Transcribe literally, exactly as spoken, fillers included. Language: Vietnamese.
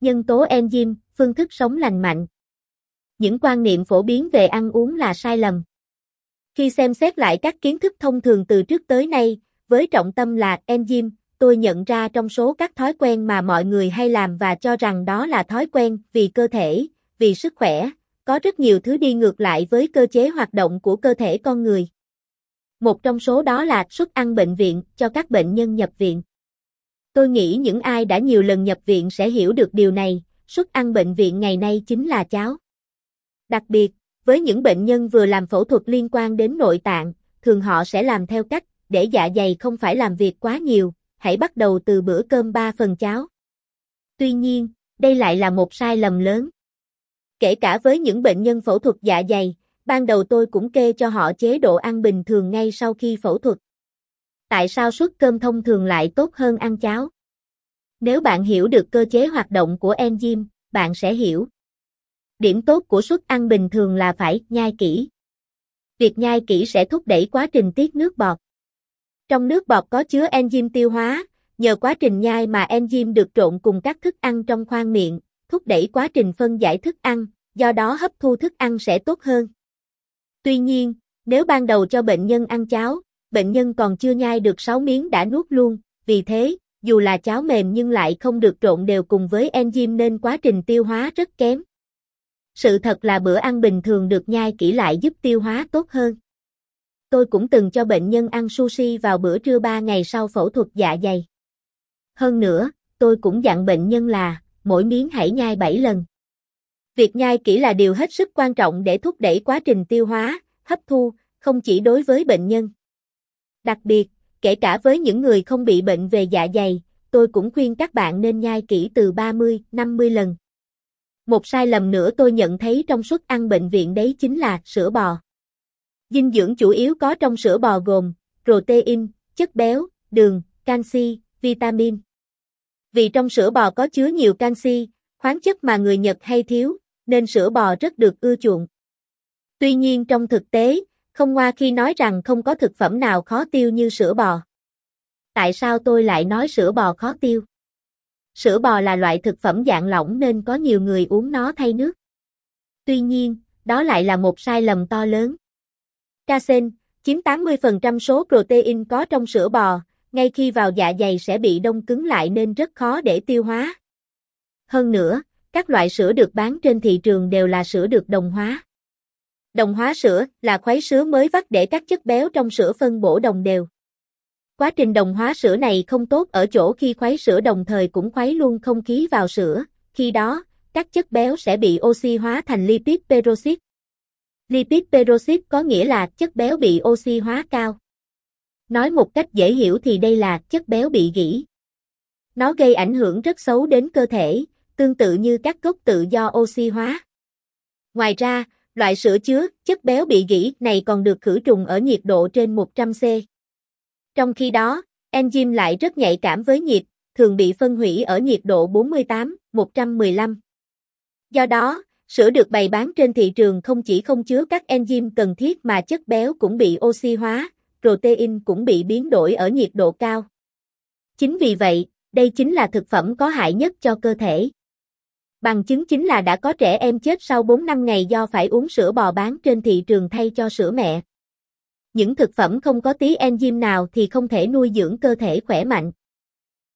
nhân tố enzyme, phương thức sống lành mạnh. Những quan niệm phổ biến về ăn uống là sai lầm. Khi xem xét lại các kiến thức thông thường từ trước tới nay, với trọng tâm là enzyme, tôi nhận ra trong số các thói quen mà mọi người hay làm và cho rằng đó là thói quen vì cơ thể, vì sức khỏe, có rất nhiều thứ đi ngược lại với cơ chế hoạt động của cơ thể con người. Một trong số đó là suất ăn bệnh viện cho các bệnh nhân nhập viện. Tôi nghĩ những ai đã nhiều lần nhập viện sẽ hiểu được điều này, suất ăn bệnh viện ngày nay chính là cháo. Đặc biệt, với những bệnh nhân vừa làm phẫu thuật liên quan đến nội tạng, thường họ sẽ làm theo cách, để dạ dày không phải làm việc quá nhiều, hãy bắt đầu từ bữa cơm ba phần cháo. Tuy nhiên, đây lại là một sai lầm lớn. Kể cả với những bệnh nhân phẫu thuật dạ dày, ban đầu tôi cũng kê cho họ chế độ ăn bình thường ngay sau khi phẫu thuật. Tại sao suất cơm thông thường lại tốt hơn ăn cháo? Nếu bạn hiểu được cơ chế hoạt động của enzyme, bạn sẽ hiểu. Điểm tốt của suất ăn bình thường là phải nhai kỹ. Việc nhai kỹ sẽ thúc đẩy quá trình tiết nước bọt. Trong nước bọt có chứa enzyme tiêu hóa, nhờ quá trình nhai mà enzyme được trộn cùng các thức ăn trong khoang miệng, thúc đẩy quá trình phân giải thức ăn, do đó hấp thu thức ăn sẽ tốt hơn. Tuy nhiên, nếu ban đầu cho bệnh nhân ăn cháo, bệnh nhân còn chưa nhai được sáu miếng đã nuốt luôn, vì thế, dù là cháo mềm nhưng lại không được trộn đều cùng với enzyme nên quá trình tiêu hóa rất kém. Sự thật là bữa ăn bình thường được nhai kỹ lại giúp tiêu hóa tốt hơn. Tôi cũng từng cho bệnh nhân ăn sushi vào bữa trưa ba ngày sau phẫu thuật dạ dày. Hơn nữa, tôi cũng dặn bệnh nhân là, mỗi miếng hãy nhai bảy lần. Việc nhai kỹ là điều hết sức quan trọng để thúc đẩy quá trình tiêu hóa, hấp thu, không chỉ đối với bệnh nhân. Đặc biệt, kể cả với những người không bị bệnh về dạ dày, tôi cũng khuyên các bạn nên nhai kỹ từ ba mươi đến năm mươi lần. Một sai lầm nữa tôi nhận thấy trong suất ăn bệnh viện đấy chính là sữa bò. Dinh dưỡng chủ yếu có trong sữa bò gồm protein, chất béo, đường, canxi, vitamin. Vì trong sữa bò có chứa nhiều canxi, khoáng chất mà người Nhật hay thiếu, nên sữa bò rất được ưa chuộng. Tuy nhiên trong thực tế, không ngoa khi nói rằng không có thực phẩm nào khó tiêu như sữa bò. Tại sao tôi lại nói sữa bò khó tiêu? Sữa bò là loại thực phẩm dạng lỏng nên có nhiều người uống nó thay nước. Tuy nhiên, đó lại là một sai lầm to lớn. Casein, chiếm tám mươi phần trăm số protein có trong sữa bò, ngay khi vào dạ dày sẽ bị đông cứng lại nên rất khó để tiêu hóa. Hơn nữa, các loại sữa được bán trên thị trường đều là sữa được đồng hóa. Đồng hóa sữa là khuấy sữa mới vắt để các chất béo trong sữa phân bổ đồng đều. Quá trình đồng hóa sữa này không tốt ở chỗ khi khuấy sữa đồng thời cũng khuấy luôn không khí vào sữa, khi đó, các chất béo sẽ bị oxy hóa thành lipid peroxide. Lipid peroxide có nghĩa là chất béo bị oxy hóa cao. Nói một cách dễ hiểu thì đây là chất béo bị gỉ. Nó gây ảnh hưởng rất xấu đến cơ thể, tương tự như các gốc tự do oxy hóa. Ngoài ra, loại sữa chứa chất béo bị gỉ này còn được khử trùng ở nhiệt độ trên một trăm độ C. Trong khi đó, enzyme lại rất nhạy cảm với nhiệt, thường bị phân hủy ở nhiệt độ bốn mươi tám đến một trăm mười lăm. Do đó, sữa được bày bán trên thị trường không chỉ không chứa các enzyme cần thiết mà chất béo cũng bị oxy hóa, protein cũng bị biến đổi ở nhiệt độ cao. Chính vì vậy, đây chính là thực phẩm có hại nhất cho cơ thể. Bằng chứng chính là đã có trẻ em chết sau bốn đến năm ngày do phải uống sữa bò bán trên thị trường thay cho sữa mẹ. Những thực phẩm không có tí enzyme nào thì không thể nuôi dưỡng cơ thể khỏe mạnh.